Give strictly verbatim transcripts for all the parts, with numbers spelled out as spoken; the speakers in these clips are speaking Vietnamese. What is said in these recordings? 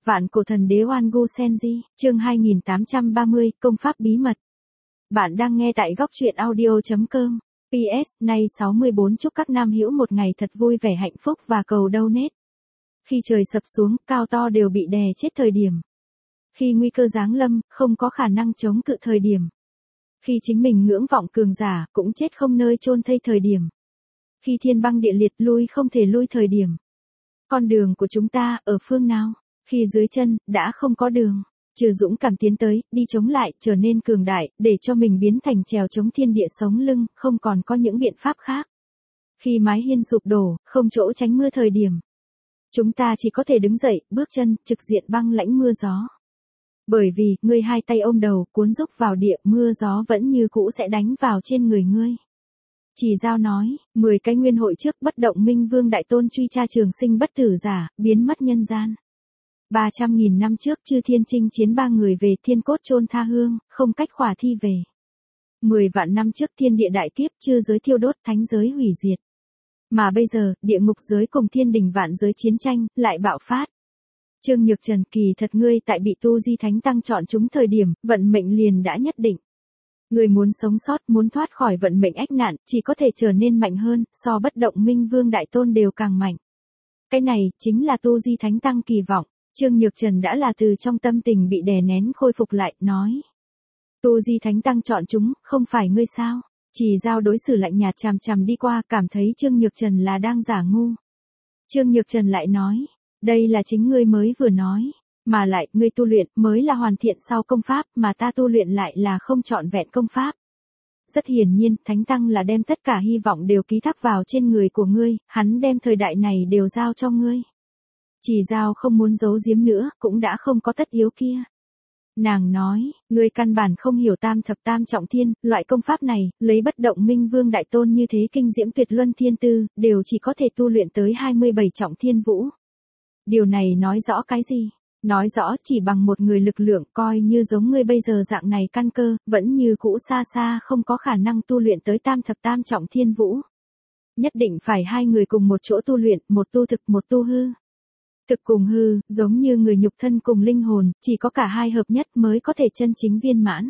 Vạn cổ thần đế Oan Gu Senji, chương hai nghìn tám trăm ba mươi, công pháp bí mật. Bạn đang nghe tại góc truyện audio chấm com. pê ét, nay sáu mươi bốn chúc các nam hữu một ngày thật vui vẻ hạnh phúc và cầu donate. Khi trời sập xuống, cao to đều bị đè chết thời điểm. Khi nguy cơ giáng lâm, không có khả năng chống cự thời điểm. Khi chính mình ngưỡng vọng cường giả, cũng chết không nơi chôn thây thời điểm. Khi thiên băng địa liệt lui không thể lui thời điểm. Con đường của chúng ta, ở phương nào? Khi dưới chân, đã không có đường. Trừ dũng cảm tiến tới, đi chống lại, trở nên cường đại, để cho mình biến thành chèo chống thiên địa sống lưng, không còn có những biện pháp khác. Khi mái hiên sụp đổ, không chỗ tránh mưa thời điểm. Chúng ta chỉ có thể đứng dậy, bước chân, trực diện băng lãnh mưa gió. Bởi vì, ngươi hai tay ôm đầu, cuốn rúc vào địa, mưa gió vẫn như cũ sẽ đánh vào trên người ngươi. Chỉ Giao nói, mười cái nguyên hội trước bất động minh vương đại tôn truy tra trường sinh bất tử giả, biến mất nhân gian. ba trăm nghìn năm trước chư thiên chinh chiến ba người về thiên cốt chôn tha hương, không cách khỏa thi về. mười vạn năm trước thiên địa đại kiếp chư giới thiêu đốt thánh giới hủy diệt. Mà bây giờ, địa ngục giới cùng thiên đình vạn giới chiến tranh, lại bạo phát. Trương Nhược Trần kỳ thật ngươi tại bị tu di thánh tăng chọn chúng thời điểm, vận mệnh liền đã nhất định. Người muốn sống sót, muốn thoát khỏi vận mệnh ách nạn, chỉ có thể trở nên mạnh hơn, so bất động minh vương đại tôn đều càng mạnh. Cái này, chính là tu di thánh tăng kỳ vọng. Trương Nhược Trần đã là từ trong tâm tình bị đè nén khôi phục lại, nói. Tu di thánh tăng chọn chúng, không phải ngươi sao? Chỉ Giao đối xử lạnh nhạt chằm chằm đi qua, cảm thấy Trương Nhược Trần là đang giả ngu. Trương Nhược Trần lại nói, đây là chính ngươi mới vừa nói. Mà lại, ngươi tu luyện mới là hoàn thiện sau công pháp, mà ta tu luyện lại là không trọn vẹn công pháp. Rất hiển nhiên, Thánh Tăng là đem tất cả hy vọng đều ký thác vào trên người của ngươi, hắn đem thời đại này đều giao cho ngươi. Chỉ Giao không muốn giấu giếm nữa, cũng đã không có tất yếu kia. Nàng nói, ngươi căn bản không hiểu tam thập tam trọng thiên, loại công pháp này, lấy bất động minh vương đại tôn như thế kinh diễm tuyệt luân thiên tư, đều chỉ có thể tu luyện tới hai mươi bảy trọng thiên vũ. Điều này nói rõ cái gì? Nói rõ chỉ bằng một người lực lượng coi như giống ngươi bây giờ dạng này căn cơ, vẫn như cũ xa xa không có khả năng tu luyện tới tam thập tam trọng thiên vũ. Nhất định phải hai người cùng một chỗ tu luyện, một tu thực một tu hư. Thực cùng hư, giống như người nhục thân cùng linh hồn, chỉ có cả hai hợp nhất mới có thể chân chính viên mãn.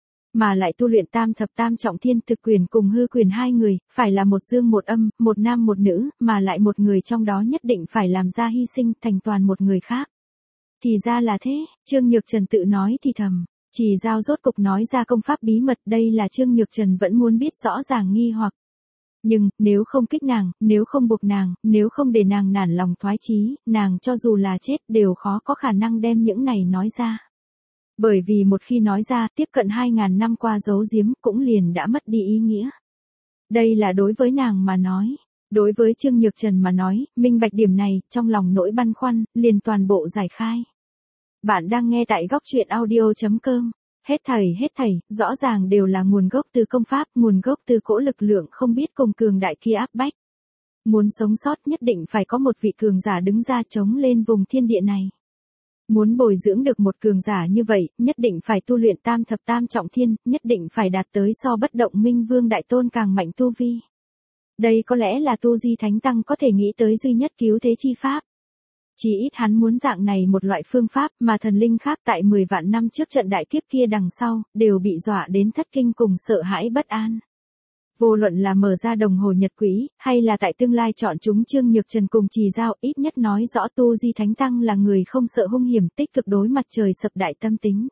Mà lại tu luyện tam thập tam trọng thiên thực quyền cùng hư quyền hai người, phải là một dương một âm, một nam một nữ, mà lại một người trong đó nhất định phải làm ra hy sinh thành toàn một người khác. Thì ra là thế, Trương Nhược Trần tự nói thì thầm. Chỉ Giao rốt cục nói ra công pháp bí mật, đây là Trương Nhược Trần vẫn muốn biết rõ ràng nghi hoặc. Nhưng, nếu không kích nàng, nếu không buộc nàng, nếu không để nàng nản lòng thoái chí, nàng cho dù là chết đều khó có khả năng đem những này nói ra. Bởi vì một khi nói ra, tiếp cận hai ngàn năm qua giấu giếm, cũng liền đã mất đi ý nghĩa. Đây là đối với nàng mà nói. Đối với Trương Nhược Trần mà nói, minh bạch điểm này, trong lòng nỗi băn khoăn, liền toàn bộ giải khai. Bạn đang nghe tại góc truyện audio chấm com. Hết thảy hết thảy, rõ ràng đều là nguồn gốc từ công pháp, nguồn gốc từ cỗ lực lượng không biết cùng cường đại kia áp bách. Muốn sống sót nhất định phải có một vị cường giả đứng ra chống lên vùng thiên địa này. Muốn bồi dưỡng được một cường giả như vậy, nhất định phải tu luyện tam thập tam trọng thiên, nhất định phải đạt tới so bất động minh vương đại tôn càng mạnh tu vi. Đây có lẽ là tu di thánh tăng có thể nghĩ tới duy nhất cứu thế chi pháp. Chỉ ít hắn muốn dạng này một loại phương pháp mà thần linh khác tại mười vạn năm trước trận đại kiếp kia đằng sau, đều bị dọa đến thất kinh cùng sợ hãi bất an. Vô luận là mở ra đồng hồ nhật quỹ, hay là tại tương lai chọn chúng Trương Nhược Trần cùng Trì Giao, ít nhất nói rõ tu di thánh tăng là người không sợ hung hiểm, tích cực đối mặt trời sập đại tâm tính.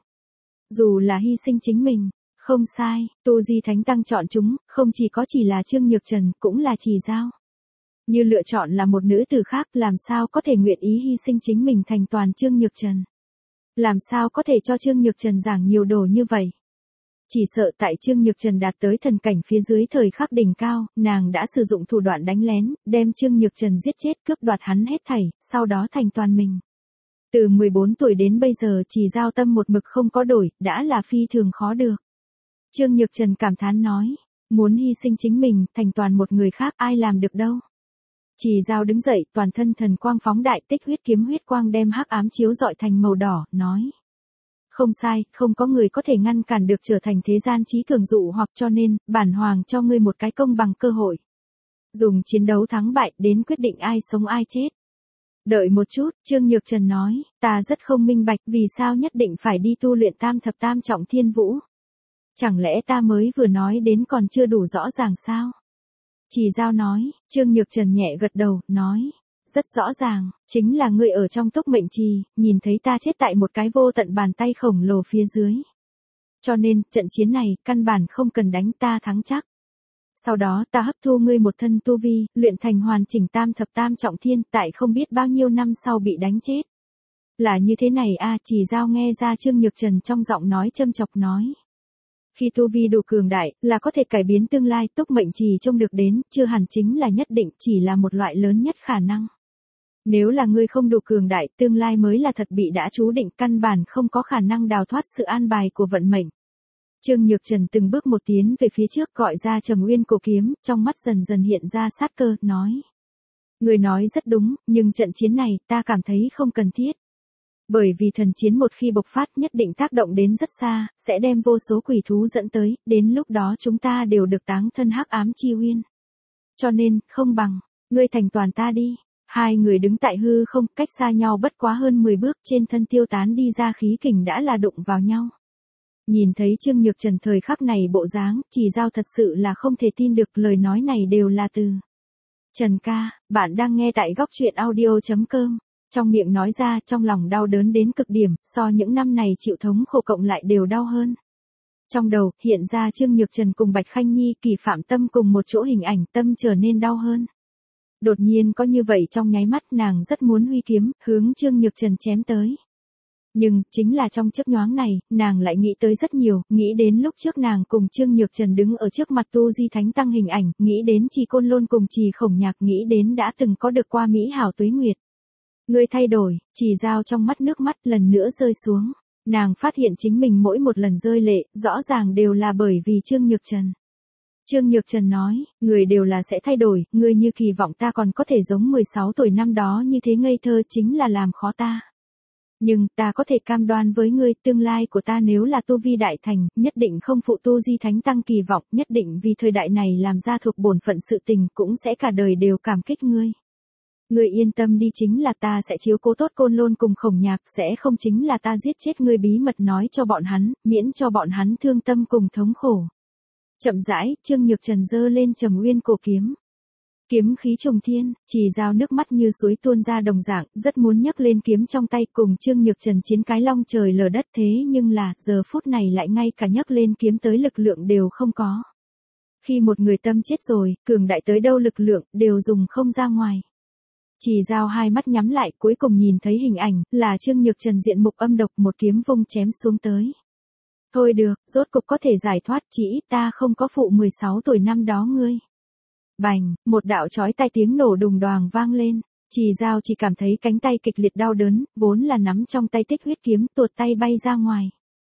Dù là hy sinh chính mình. Không sai, tu di thánh tăng chọn chúng, không chỉ có chỉ là Trương Nhược Trần, cũng là Trì Giao. Như lựa chọn là một nữ tử khác, làm sao có thể nguyện ý hy sinh chính mình thành toàn Trương Nhược Trần. Làm sao có thể cho Trương Nhược Trần giảng nhiều đồ như vậy. Chỉ sợ tại Trương Nhược Trần đạt tới thần cảnh phía dưới thời khắc đỉnh cao, nàng đã sử dụng thủ đoạn đánh lén, đem Trương Nhược Trần giết chết cướp đoạt hắn hết thảy, sau đó thành toàn mình. Từ mười bốn tuổi đến bây giờ Trì Giao tâm một mực không có đổi, đã là phi thường khó được. Trương Nhược Trần cảm thán nói, muốn hy sinh chính mình, thành toàn một người khác ai làm được đâu. Trì Giao đứng dậy, toàn thân thần quang phóng đại, tích huyết kiếm huyết quang đem hắc ám chiếu rọi thành màu đỏ, nói. Không sai, không có người có thể ngăn cản được trở thành thế gian chí cường dụ hoặc cho nên, bản hoàng cho ngươi một cái công bằng cơ hội. Dùng chiến đấu thắng bại đến quyết định ai sống ai chết. Đợi một chút, Trương Nhược Trần nói, ta rất không minh bạch vì sao nhất định phải đi tu luyện tam thập tam trọng thiên vũ. Chẳng lẽ ta mới vừa nói đến còn chưa đủ rõ ràng sao? Trì Dao nói, Trương Nhược Trần nhẹ gật đầu, nói, rất rõ ràng, chính là ngươi ở trong túc mệnh trì, nhìn thấy ta chết tại một cái vô tận bàn tay khổng lồ phía dưới. Cho nên, trận chiến này, căn bản không cần đánh ta thắng chắc. Sau đó ta hấp thu ngươi một thân tu vi, luyện thành hoàn chỉnh tam thập tam trọng thiên, tại không biết bao nhiêu năm sau bị đánh chết. Là như thế này a, Trì Dao nghe ra Trương Nhược Trần trong giọng nói châm chọc nói. Khi tu vi đủ cường đại, là có thể cải biến tương lai, túc mệnh trì trông được đến, chưa hẳn chính là nhất định, chỉ là một loại lớn nhất khả năng. Nếu là ngươi không đủ cường đại, tương lai mới là thật bị đã chú định, căn bản không có khả năng đào thoát sự an bài của vận mệnh. Trương Nhược Trần từng bước một tiến về phía trước, gọi ra Trầm Uyên cổ kiếm, trong mắt dần dần hiện ra sát cơ, nói. Ngươi nói rất đúng, nhưng trận chiến này, ta cảm thấy không cần thiết. Bởi vì thần chiến một khi bộc phát nhất định tác động đến rất xa, sẽ đem vô số quỷ thú dẫn tới, đến lúc đó chúng ta đều được táng thân hắc ám chi uyên. Cho nên, không bằng, ngươi thành toàn ta đi. Hai người đứng tại hư không, cách xa nhau bất quá hơn mười bước, trên thân tiêu tán đi ra khí kình đã là đụng vào nhau. Nhìn thấy Trương Nhược Trần thời khắc này bộ dáng, Trì Dao thật sự là không thể tin được, lời nói này đều là từ Trần ca, bạn đang nghe tại góc truyện audio chấm com. Trong miệng nói ra, trong lòng đau đớn đến cực điểm, so những năm này chịu thống khổ cộng lại đều đau hơn. Trong đầu, hiện ra Trương Nhược Trần cùng Bạch Khanh Nhi Kỳ Phạm Tâm cùng một chỗ hình ảnh, tâm trở nên đau hơn. Đột nhiên có như vậy trong nháy mắt, nàng rất muốn huy kiếm, hướng Trương Nhược Trần chém tới. Nhưng, chính là trong chớp nhoáng này, nàng lại nghĩ tới rất nhiều, nghĩ đến lúc trước nàng cùng Trương Nhược Trần đứng ở trước mặt Tu Di Thánh Tăng hình ảnh, nghĩ đến Trì Côn Lôn cùng Trì Khổng Nhạc, nghĩ đến đã từng có được qua mỹ hảo tuế nguyệt. Ngươi thay đổi, Trì Dao trong mắt nước mắt lần nữa rơi xuống. Nàng phát hiện chính mình mỗi một lần rơi lệ, rõ ràng đều là bởi vì Trương Nhược Trần. Trương Nhược Trần nói, người đều là sẽ thay đổi, ngươi như kỳ vọng ta còn có thể giống mười sáu tuổi năm đó như thế ngây thơ chính là làm khó ta. Nhưng, ta có thể cam đoan với ngươi, tương lai của ta nếu là tu vi đại thành, nhất định không phụ Tu Di Thánh Tăng kỳ vọng, nhất định vì thời đại này làm ra thuộc bổn phận sự tình, cũng sẽ cả đời đều cảm kích ngươi. Ngươi yên tâm đi, chính là ta sẽ chiếu cố tốt Côn Lôn cùng Khổng Nhạc, sẽ không chính là ta giết chết ngươi, bí mật nói cho bọn hắn, miễn cho bọn hắn thương tâm cùng thống khổ. Chậm rãi, Trương Nhược Trần giơ lên Trầm Uyên cổ kiếm. Kiếm khí trùng thiên, Trì Dao nước mắt như suối tuôn ra đồng dạng, rất muốn nhấc lên kiếm trong tay cùng Trương Nhược Trần chiến cái long trời lở đất, thế nhưng là, giờ phút này lại ngay cả nhấc lên kiếm tới lực lượng đều không có. Khi một người tâm chết rồi, cường đại tới đâu lực lượng, đều dùng không ra ngoài. Trì Dao hai mắt nhắm lại, cuối cùng nhìn thấy hình ảnh, là Trương Nhược Trần diện mục âm độc, một kiếm vung chém xuống tới. Thôi được, rốt cục có thể giải thoát, chỉ ít ta không có phụ mười sáu tuổi năm đó ngươi. Bành, một đạo chói tai tiếng nổ đùng đoàng vang lên. Trì Dao chỉ cảm thấy cánh tay kịch liệt đau đớn, vốn là nắm trong tay Tích Huyết kiếm, tuột tay bay ra ngoài.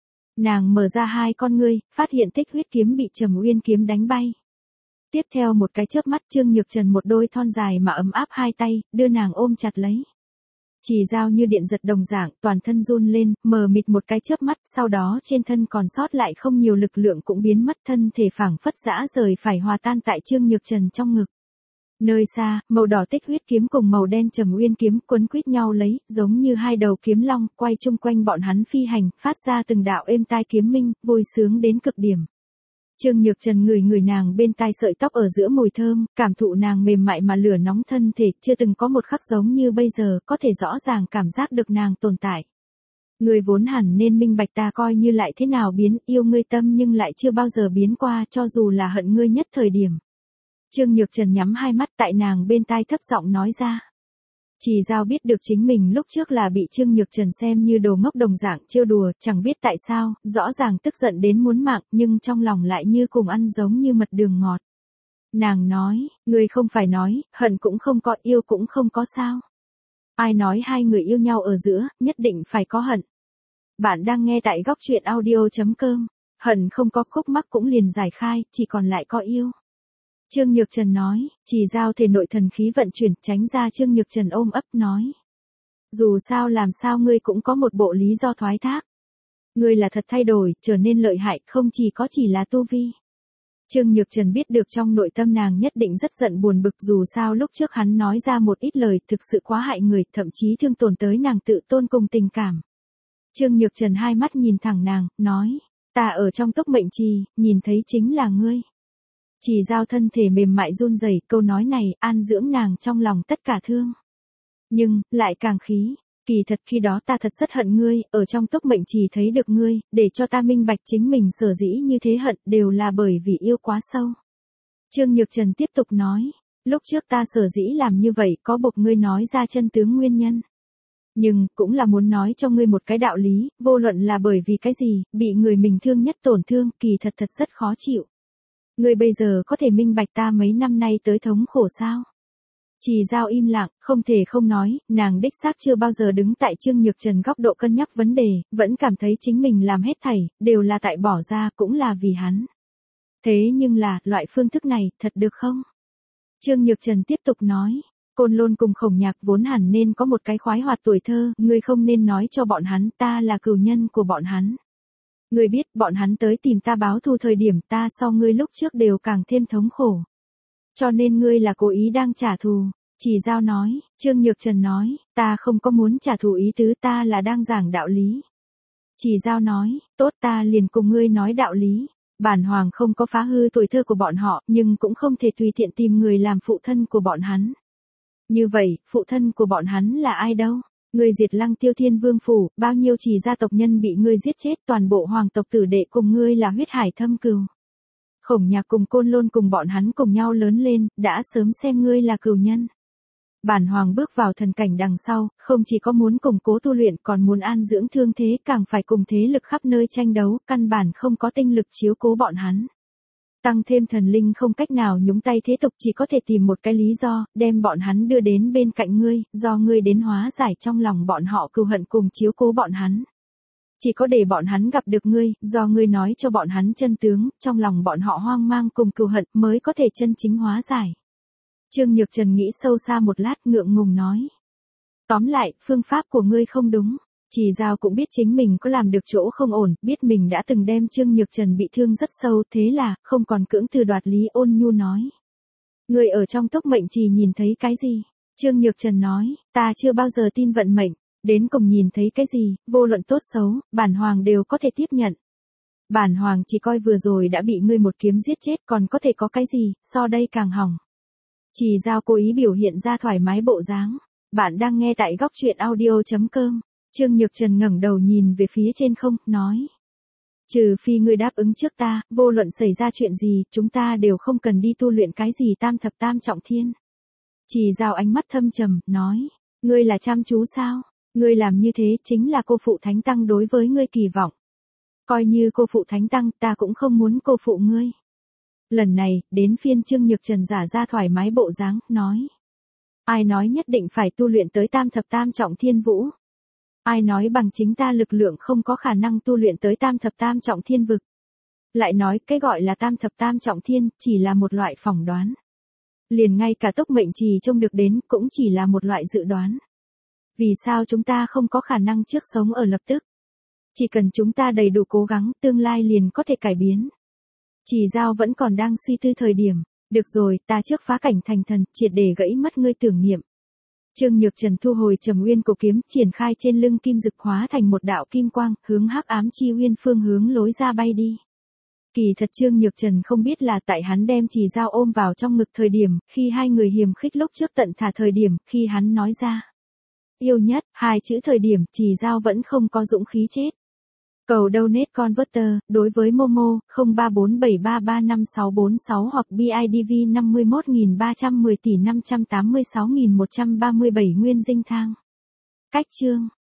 Nàng mở ra hai con ngươi, phát hiện Tích Huyết kiếm bị Trầm Uyên kiếm đánh bay. Tiếp theo một cái chớp mắt, Trương Nhược Trần một đôi thon dài mà ấm áp hai tay, đưa nàng ôm chặt lấy. Trì Dao như điện giật đồng dạng, toàn thân run lên, mờ mịt một cái chớp mắt, sau đó trên thân còn sót lại không nhiều lực lượng cũng biến mất, thân thể phảng phất dã rời phải hòa tan tại Trương Nhược Trần trong ngực. Nơi xa, màu đỏ Tích Huyết kiếm cùng màu đen Trầm Uyên kiếm quấn quýt nhau lấy, giống như hai đầu kiếm long, quay chung quanh bọn hắn phi hành, phát ra từng đạo êm tai kiếm minh, vui sướng đến cực điểm. Trương Nhược Trần ngửi ngửi nàng bên tai sợi tóc ở giữa mùi thơm, cảm thụ nàng mềm mại mà lửa nóng thân thể, chưa từng có một khắc giống như bây giờ, có thể rõ ràng cảm giác được nàng tồn tại. Người vốn hẳn nên minh bạch, ta coi như lại thế nào biến, yêu ngươi tâm nhưng lại chưa bao giờ biến qua, cho dù là hận ngươi nhất thời điểm. Trương Nhược Trần nhắm hai mắt, tại nàng bên tai thấp giọng nói ra. Trì Dao biết được chính mình lúc trước là bị Trương Nhược Trần xem như đồ ngốc đồng dạng trêu đùa, chẳng biết tại sao, rõ ràng tức giận đến muốn mạng, nhưng trong lòng lại như cùng ăn giống như mật đường ngọt. Nàng nói, ngươi không phải nói, hận cũng không có, yêu cũng không có sao. Ai nói hai người yêu nhau ở giữa, nhất định phải có hận. Bạn đang nghe tại góc truyện audio chấm com, hận không có, khúc mắc cũng liền giải khai, chỉ còn lại có yêu. Trương Nhược Trần nói, Trì Dao thể nội thần khí vận chuyển, tránh ra Trương Nhược Trần ôm ấp nói. Dù sao làm sao ngươi cũng có một bộ lý do thoái thác. Ngươi là thật thay đổi, trở nên lợi hại, không chỉ có chỉ là tu vi. Trương Nhược Trần biết được trong nội tâm nàng nhất định rất giận buồn bực, dù sao lúc trước hắn nói ra một ít lời thực sự quá hại người, thậm chí thương tổn tới nàng tự tôn cùng tình cảm. Trương Nhược Trần hai mắt nhìn thẳng nàng, nói, ta ở trong tốc mệnh trì, nhìn thấy chính là ngươi. Chỉ Giao thân thể mềm mại run rẩy, câu nói này an dưỡng nàng trong lòng tất cả thương. Nhưng, lại càng khí, kỳ thật khi đó ta thật rất hận ngươi, ở trong tốc mệnh trì thấy được ngươi, để cho ta minh bạch chính mình sở dĩ như thế hận đều là bởi vì yêu quá sâu. Trương Nhược Trần tiếp tục nói, lúc trước ta sở dĩ làm như vậy có buộc ngươi nói ra chân tướng nguyên nhân. Nhưng, cũng là muốn nói cho ngươi một cái đạo lý, vô luận là bởi vì cái gì, bị người mình thương nhất tổn thương, kỳ thật thật rất khó chịu. Ngươi bây giờ có thể minh bạch ta mấy năm nay tới thống khổ sao? Chỉ Giao im lặng, không thể không nói, nàng đích xác chưa bao giờ đứng tại Trương Nhược Trần góc độ cân nhắc vấn đề, vẫn cảm thấy chính mình làm hết thảy, đều là tại bỏ ra, cũng là vì hắn. Thế nhưng là, loại phương thức này, thật được không? Trương Nhược Trần tiếp tục nói, Côn Lôn cùng Khổng Nhạc vốn hẳn nên có một cái khoái hoạt tuổi thơ, ngươi không nên nói cho bọn hắn ta là cừu nhân của bọn hắn. Ngươi biết, bọn hắn tới tìm ta báo thù thời điểm ta so ngươi lúc trước đều càng thêm thống khổ. Cho nên ngươi là cố ý đang trả thù. Chỉ Giao nói, Trương Nhược Trần nói, ta không có muốn trả thù ý tứ, ta là đang giảng đạo lý. Chỉ Giao nói, tốt, ta liền cùng ngươi nói đạo lý. Bản hoàng không có phá hư tuổi thơ của bọn họ, nhưng cũng không thể tùy tiện tìm người làm phụ thân của bọn hắn. Như vậy, phụ thân của bọn hắn là ai đâu? Ngươi diệt Lăng Tiêu Thiên Vương phủ, bao nhiêu Chỉ gia tộc nhân bị ngươi giết chết, toàn bộ hoàng tộc tử đệ cùng ngươi là huyết hải thâm cừu. Khổng Nhạc cùng Côn Lôn cùng bọn hắn cùng nhau lớn lên, đã sớm xem ngươi là cừu nhân. Bản hoàng bước vào thần cảnh đằng sau, không chỉ có muốn củng cố tu luyện còn muốn an dưỡng thương thế, càng phải cùng thế lực khắp nơi tranh đấu, căn bản không có tinh lực chiếu cố bọn hắn. Tăng thêm thần linh không cách nào nhúng tay thế tục, chỉ có thể tìm một cái lý do, đem bọn hắn đưa đến bên cạnh ngươi, do ngươi đến hóa giải trong lòng bọn họ cừu hận cùng chiếu cố bọn hắn. Chỉ có để bọn hắn gặp được ngươi, do ngươi nói cho bọn hắn chân tướng, trong lòng bọn họ hoang mang cùng cừu hận mới có thể chân chính hóa giải. Trương Nhược Trần nghĩ sâu xa một lát, ngượng ngùng nói. Tóm lại, phương pháp của ngươi không đúng. Chỉ Giao cũng biết chính mình có làm được chỗ không ổn, biết mình đã từng đem Trương Nhược Trần bị thương rất sâu, thế là, không còn cưỡng từ đoạt lý, ôn nhu nói. Ngươi ở trong tốc mệnh trì nhìn thấy cái gì? Trương Nhược Trần nói, ta chưa bao giờ tin vận mệnh, đến cùng nhìn thấy cái gì, vô luận tốt xấu, bản hoàng đều có thể tiếp nhận. Bản hoàng chỉ coi vừa rồi đã bị ngươi một kiếm giết chết, còn có thể có cái gì, so đây càng hỏng. Chỉ Giao cố ý biểu hiện ra thoải mái bộ dáng. Bạn đang nghe tại góc truyện audio chấm com. Trương Nhược Trần ngẩng đầu nhìn về phía trên không, nói. Trừ phi ngươi đáp ứng trước ta, vô luận xảy ra chuyện gì, chúng ta đều không cần đi tu luyện cái gì tam thập tam trọng thiên. Chỉ Giao ánh mắt thâm trầm, nói. Ngươi là chăm chú sao? Ngươi làm như thế chính là cô phụ Thánh Tăng đối với ngươi kỳ vọng. Coi như cô phụ Thánh Tăng, ta cũng không muốn cô phụ ngươi. Lần này, đến phiên Trương Nhược Trần giả ra thoải mái bộ dáng, nói. Ai nói nhất định phải tu luyện tới tam thập tam trọng thiên vũ? Ai nói bằng chính ta lực lượng không có khả năng tu luyện tới tam thập tam trọng thiên vực? Lại nói cái gọi là tam thập tam trọng thiên, chỉ là một loại phỏng đoán. Liền ngay cả tốc mệnh trì trông được đến, cũng chỉ là một loại dự đoán. Vì sao chúng ta không có khả năng trước sống ở lập tức? Chỉ cần chúng ta đầy đủ cố gắng, tương lai liền có thể cải biến. Chỉ Giao vẫn còn đang suy tư thời điểm. Được rồi, ta trước phá cảnh thành thần, triệt để gãy mất ngươi tưởng niệm. Trương Nhược Trần thu hồi Trầm Uyên cổ kiếm, triển khai trên lưng kim dực hóa thành một đạo kim quang, hướng hắc ám chi uyên phương hướng lối ra bay đi. Kỳ thật Trương Nhược Trần không biết là tại hắn đem Chỉ Giao ôm vào trong ngực thời điểm, khi hai người hiềm khích lúc trước tận thả thời điểm, khi hắn nói ra. Yêu nhất, hai chữ thời điểm, Chỉ Giao vẫn không có dũng khí chết. Cầu donate converter, đối với Momo, không ba bốn bảy ba ba năm sáu bốn sáu hoặc bê i đê vê năm mươi mốt nghìn ba trăm mười tỷ năm trăm tám mươi sáu nghìn một trăm ba mươi bảy nguyên dinh thang. Cách chương.